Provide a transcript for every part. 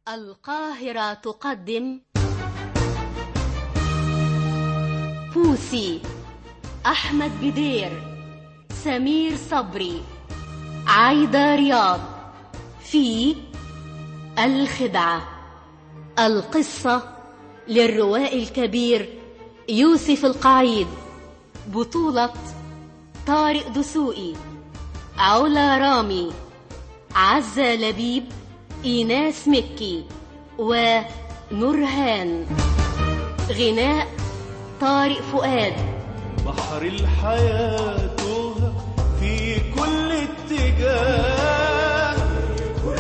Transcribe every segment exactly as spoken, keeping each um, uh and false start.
القاهرة تقدم بوسي، أحمد بدير، سمير صبري، عايدة رياض. في الخدعة. القصة للروائي الكبير يوسف القعيد، بطولة طارق دسوقي، علا رامي، عزة لبيب، إيناس مكي ونورهان. غناء طارق فؤاد. بحر الحياة في كل اتجاه، كل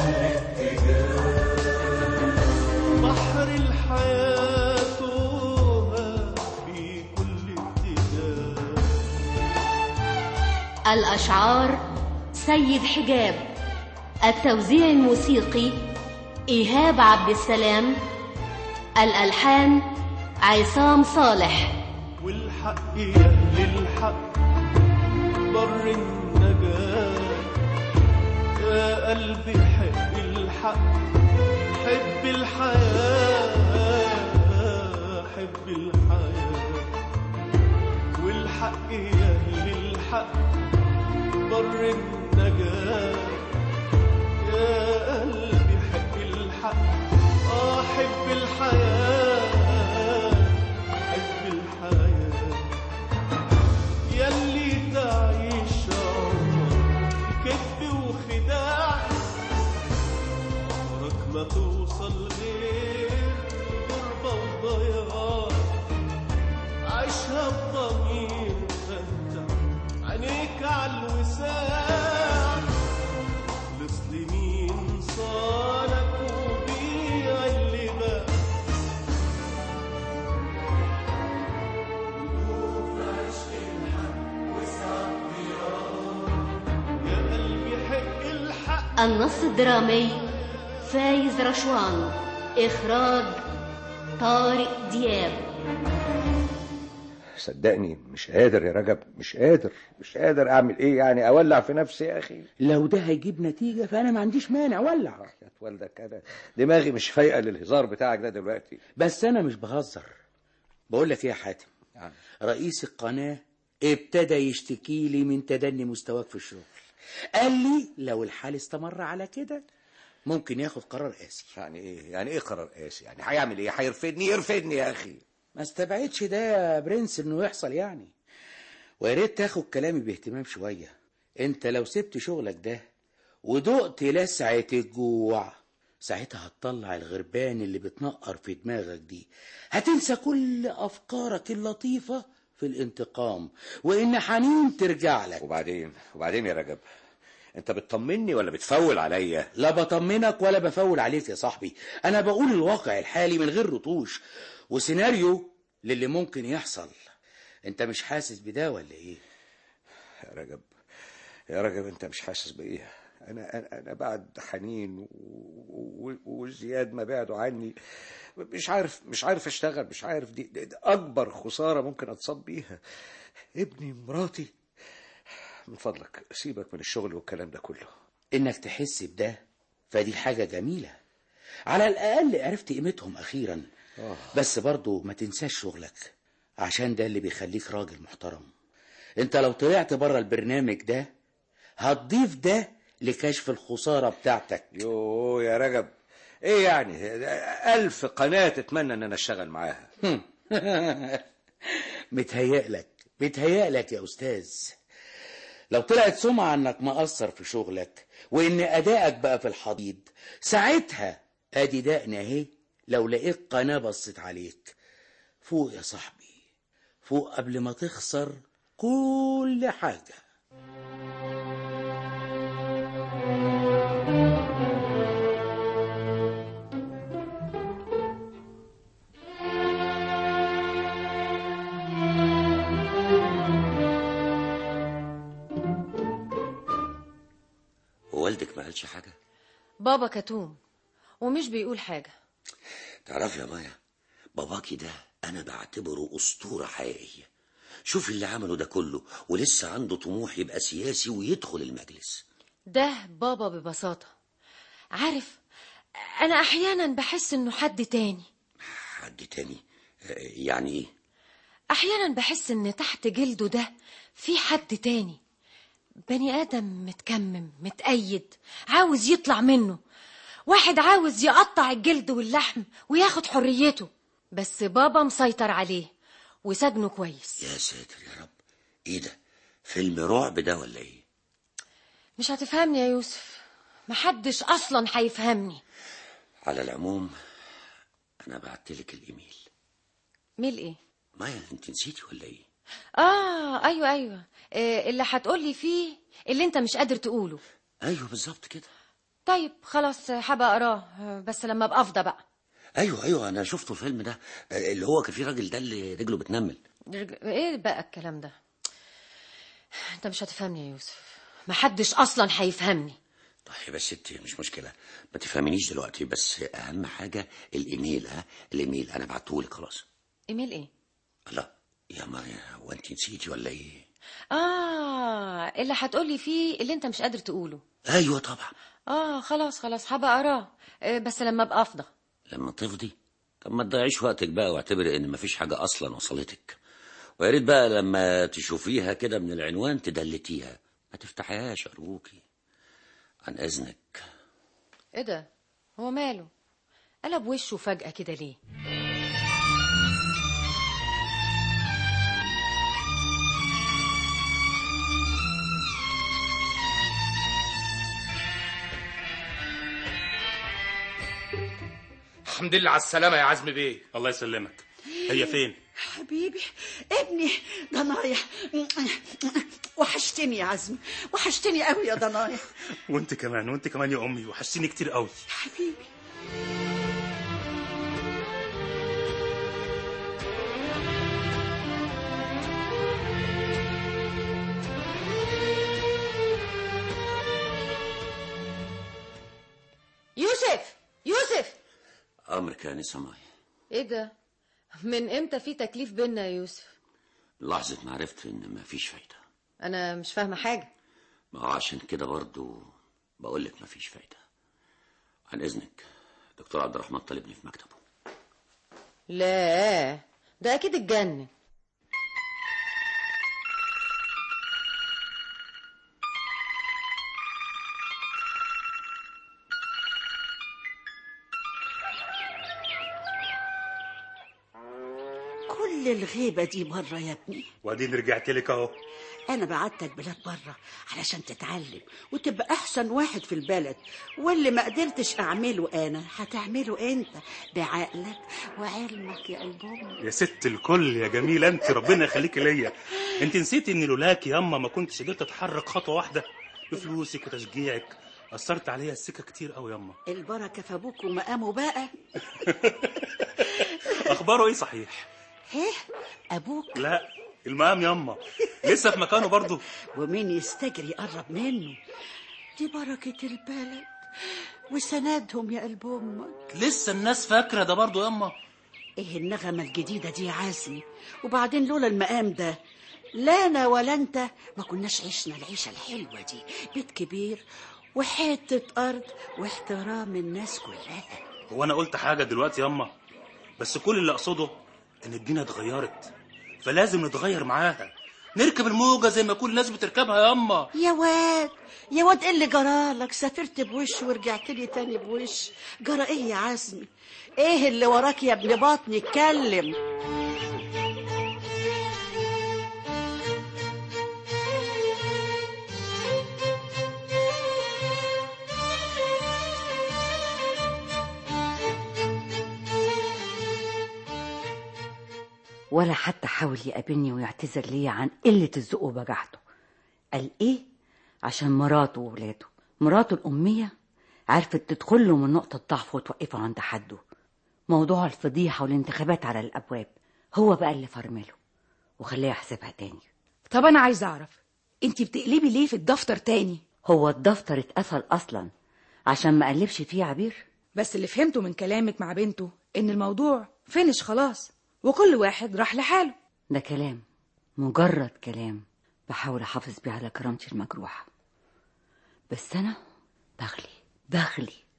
اتجاه. بحر الحياة في كل اتجاه. الأشعار سيد حجاب. التوزيع الموسيقي إيهاب عبد السلام. الألحان عصام صالح. والحق يهل الحق بر النجاة، يا قلبي حب الحق، حب الحياة، حب الحياة. والحق يهل الحق بر النجاة، يا قلبي حب الحق، آه حب الحياة، حب الحياة. يلي تعيش عمرك كذب وخداع، عمرك ما توصل غير غربة وضياع. عيشها بضمير مفتح، عينيك عالوساع. لسلمين صالك وبيع اللي باع. وقوف عشق الحق وسعد ضياع، يا قلبي حق الحق. النص الدرامي فايز رشوان. إخراج طارق دياب. صدقني مش قادر يا رجب، مش قادر مش قادر اعمل ايه يعني؟ اولع في نفسي يا اخي. لو ده هيجيب نتيجة فانا ما عنديش مانع ولع. يا والدك انا دماغي مش فايقه للهزار بتاعك ده دلوقتي. بس انا مش بهزر. بقول لك ايه يا حاتم، يعني رئيس القناة ابتدى يشتكي لي من تدني مستواك في الشغل. قال لي لو الحال استمر على كده ممكن ياخد قرار قاسي. يعني ايه يعني ايه قرار قاسي؟ يعني هيعمل ايه؟ هيرفدني؟ يرفدني يا اخي. ما استبعدش ده يا برنس انه يحصل يعني، ويا ريت تاخد كلامي باهتمام شويه. انت لو سبت شغلك ده ودقت لسعه الجوع، ساعتها هتطلع الغربان اللي بتنقر في دماغك دي، هتنسى كل افكارك اللطيفه في الانتقام وان حنين ترجع لك. وبعدين وبعدين يا رجب، انت بتطمني ولا بتفول عليا؟ لا بطمنك ولا بفول عليك يا صاحبي، انا بقول الواقع الحالي من غير رطوش وسيناريو للي ممكن يحصل. انت مش حاسس بده ولا ايه؟ يا رجب يا رجب انت مش حاسس بايه؟ انا انا, أنا بعد حنين وزياد ما بعدوا عني، مش عارف مش عارف اشتغل، مش عارف. دي, دي, دي اكبر خساره ممكن اتصاب بيها. ابني، مراتي. من فضلك سيبك من الشغل والكلام ده كله. انك تحس بده فدي حاجه جميله، على الاقل عرفت قيمتهم اخيرا. أوه. بس برضو ما تنساش شغلك، عشان ده اللي بيخليك راجل محترم. انت لو طلعت بره البرنامج ده هتضيف ده لكشف الخسارة بتاعتك. يوه يا رجب، ايه يعني؟ الف قناة تتمنى ان انا اشتغل معاها. متهيألك متهيألك يا استاذ. لو طلعت سمعة انك مقصر في شغلك وان ادائك بقى في الحضيض، ساعتها ادي دقنا اهي. لو لقيت قناة بصت عليك، فوق يا صاحبي، فوق قبل ما تخسر كل حاجة. والدك ما قالش حاجة؟ بابا كتوم ومش بيقول حاجة. تعرف يا مايا، باباكي ده أنا بعتبره أسطورة حقيقية. شوف اللي عمله ده كله ولسه عنده طموح يبقى سياسي ويدخل المجلس. ده بابا ببساطة. عارف انا احيانا بحس انه حد تاني. حد تاني؟ يعني ايه؟ احيانا بحس ان تحت جلده ده في حد تاني، بني ادم متكمم متأيد عاوز يطلع منه، واحد عاوز يقطع الجلد واللحم وياخد حريته، بس بابا مسيطر عليه وسجنه كويس. يا ساتر يا رب، ايه ده؟ فيلم رعب ده ولا ايه؟ مش هتفهمني يا يوسف، محدش اصلا هيفهمني. على العموم انا بعتلك الايميل. ميل ايه؟ مايا انت نسيتي ولا ايه؟ اه ايوه ايوه، إيه اللي هتقولي فيه اللي انت مش قادر تقوله؟ ايوه بالظبط كده. طيب خلاص هبقى اقراه، بس لما ابقى افضى بقى. ايوه ايوه انا شفته الفيلم ده، اللي هو كان فيه راجل ده اللي رجله بتنمل. ايه بقى الكلام ده؟ انت مش هتفهمني يا يوسف، محدش اصلا هيفهمني. طيب يا ستي مش مشكله، ما تفهمنيش دلوقتي، بس اهم حاجه الايميل. ها الايميل انا بعتهولك خلاص. ايميل ايه؟ لا يا مايا وانت نسيتي ولا ايه؟ اه اللي هتقولي فيه اللي انت مش قادر تقوله. ايوه طبعا. اه خلاص خلاص هبقى اقراه، بس لما ابقى افضى. لما تفضي؟ طب ما تضيعيش وقتك بقى، واعتبري ان مفيش حاجه اصلا وصلتك، ويا ريت بقى لما تشوفيها كده من العنوان تدلتيها، ما تفتحيهاش ارجوكي عن اذنك. ايه ده؟ هو ماله قلب وشه فجأة كده ليه؟ الحمد لله على السلامة يا عزمي بيه. الله يسلمك. هي فين؟ حبيبي ابني ضنايا، وحشتني يا عزمي، وحشتني قوي يا ضنايا. وانت كمان، وانت كمان يا امي، وحشتيني كتير قوي حبيبي. يوسف يوسف. امرك يا نسا مايا. ايه ده؟ من امتى في تكليف بينا يا يوسف؟ لحظة ما عرفت ان مفيش فايدة. انا مش فاهمة حاجة. ما هو عشان كده برضو بقولك مفيش فايدة. عن اذنك، دكتور عبد الرحمن طالبني في مكتبه. لا ده اكيد اتجنن. كل الغيبة دي بره يا ابني. واديني رجعت لك اهو. انا بعتك بلاد بره علشان تتعلم وتبقى احسن واحد في البلد، واللي ما قدرتش اعمله انا هتعمله انت بعقلك وعلمك يا قلبهم. يا ست الكل يا جميله انت، ربنا يخليكي ليا. انت نسيتي ان لولاكي ياما ما كنتش قدرت اتحرك خطوه واحده؟ بفلوسك وتشجيعك اثرت عليا السكه كتير قوي ياما. البركه في ابوك ومقامه بقى. اخباره ايه صحيح؟ ايه ابوك؟ لا المقام ياما لسه في مكانه برضه. ومين يستجري يقرب منه؟ دي بركه البلد وسندهم يا قلب امك. لسه الناس فاكره ده برضه ياما. ايه النغمه الجديده دي يا عزمي؟ وبعدين لولا المقام ده لا انا ولا انت ما كناش عشنا العيشه الحلوه دي، بيت كبير وحته ارض واحترام الناس كلها. هو انا قلت حاجه دلوقتي ياما؟ بس كل اللي اقصده ان الدنيا اتغيرت، فلازم نتغير معاها، نركب الموجه زي ما كل الناس بتركبها ياما. يا واد يا واد ايه اللي جرالك؟ سافرت بوش ورجعت لي تاني بوش، جرى ايه يا عزمي؟ ايه اللي وراك يا ابن بطني؟ اتكلم. ولا حتى حاول يقابلني ويعتذر لي عن قلة الذوق وبجاحته. قال ايه؟ عشان مراته وولاده، مراته الأمية عرفت تدخله من نقطة ضعفه وتوقفه عند حده. موضوع الفضيحة والانتخابات على الأبواب هو بقى اللي فرمله وخليه يحسبها تاني. طب أنا عايز أعرف انتي بتقلبي ليه في الدفتر تاني؟ هو الدفتر اتقفل أصلا عشان ما قلبش فيه عبير. بس اللي فهمته من كلامك مع بنته إن الموضوع فينش خلاص وكل واحد راح لحاله. ده كلام، مجرد كلام بحاول أحافظ بيه على كرامتي المجروحة، بس أنا دخلي دخلي.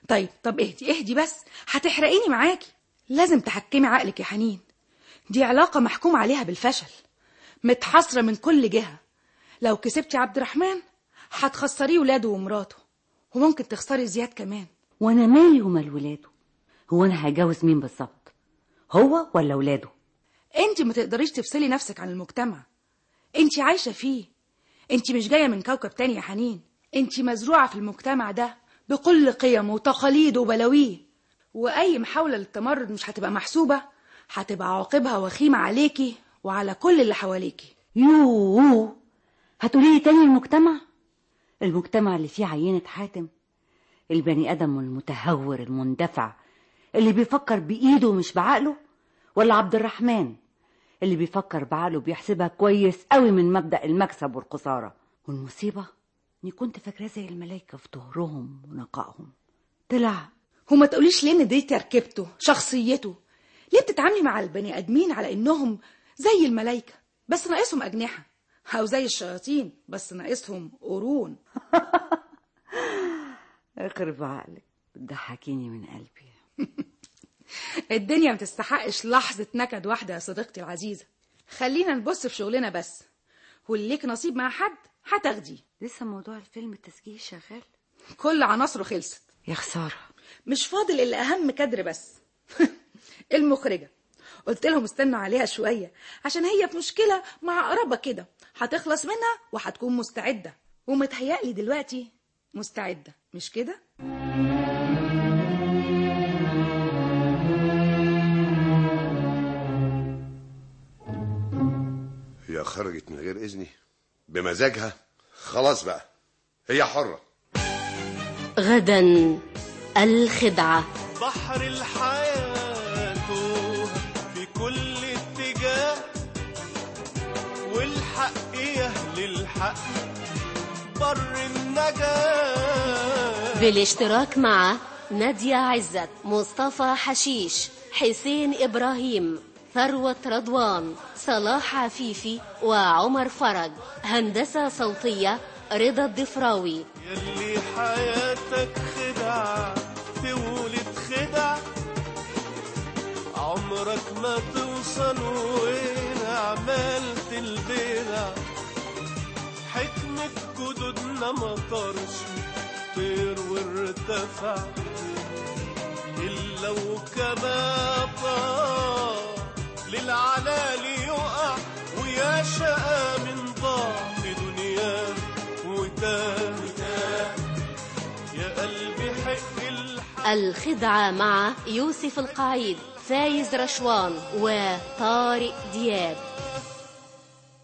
طيب طب اهدي اهدي بس، هتحرقيني معاكي. لازم تحكمي عقلك يا حنين، دي علاقة محكوم عليها بالفشل، متحصرة من كل جهة. لو كسبتي عبد الرحمن هتخسريه ولاده ومراته، وممكن تخسري زياد كمان. وانا مالي ومال ولاده؟ هو انا هجوز مين بالظبط، هو ولا ولاده؟ انت ما تقدريش تفصلي نفسك عن المجتمع، انت عايشة فيه، انت مش جاية من كوكب تاني يا حنين، انت مزروعة في المجتمع ده بكل قيمه وتقاليده وبلاويه، واي محاولة للتمرد مش هتبقى محسوبة، هتبقى عواقبها وخيمة عليكي وعلى كل اللي حواليكي. يوه، هتقولي لي تاني المجتمع؟ المجتمع اللي فيه عينة حاتم، البني ادم المتهور المندفع اللي بيفكر بايده مش بعقله، ولا عبد الرحمن اللي بيفكر بعقله بيحسبها كويس قوي من مبدأ المكسب والخسارة؟ والمصيبة اني كنت فاكراه زي الملايكة في طهرهم ونقائهم، طلع. وما تقوليش ليه ان دي تركيبته شخصيته، ليه بتتعاملي مع البني ادمين على انهم زي الملايكة بس ناقصهم اجنحة، او زي الشياطين بس ناقصهم قرون؟ اخرب عقلك، بتضحكيني من قلبي. الدنيا ما تستحقش لحظة نكد واحدة يا صديقتي العزيزة. خلينا نبص في شغلنا بس، واللي ليك نصيب مع حد هتاخديه. لسه موضوع الفيلم التسجيل شغال؟ كل عناصره خلصت. يا خسارة، مش فاضل الا اهم كادر بس. المخرجة قلت لهم استنوا عليها شوية عشان هي في مشكلة مع قرابة كده، هتخلص منها وهتكون مستعدة، ومتهيألي دلوقتي مستعدة، مش كده؟ هي خرجت من غير إذني بمزاجها، خلاص بقى هي حرة. غدا الخدعة. بحر الحياة في كل اتجاه، والحق يهل الحق بر النجاة. بالاشتراك مع نادية عزت، مصطفى حشيش، حسين إبراهيم، ثروة رضوان، صلاح عفيفي، وعمر فرج. هندسة صوتية رضا الضفراوي. يلي حياتك خدع تولد خدع، عمرك ما توصل وين عملت البدع. حكمة جدودنا ما طارش طير وارتفع، إلا وكما طار للعلالي يقع، ويا شقى من ضعف دنياه وتاه. يا قلبي حق الحق. الخدعة مع يوسف القعيد، فايز رشوان، وطارق دياب.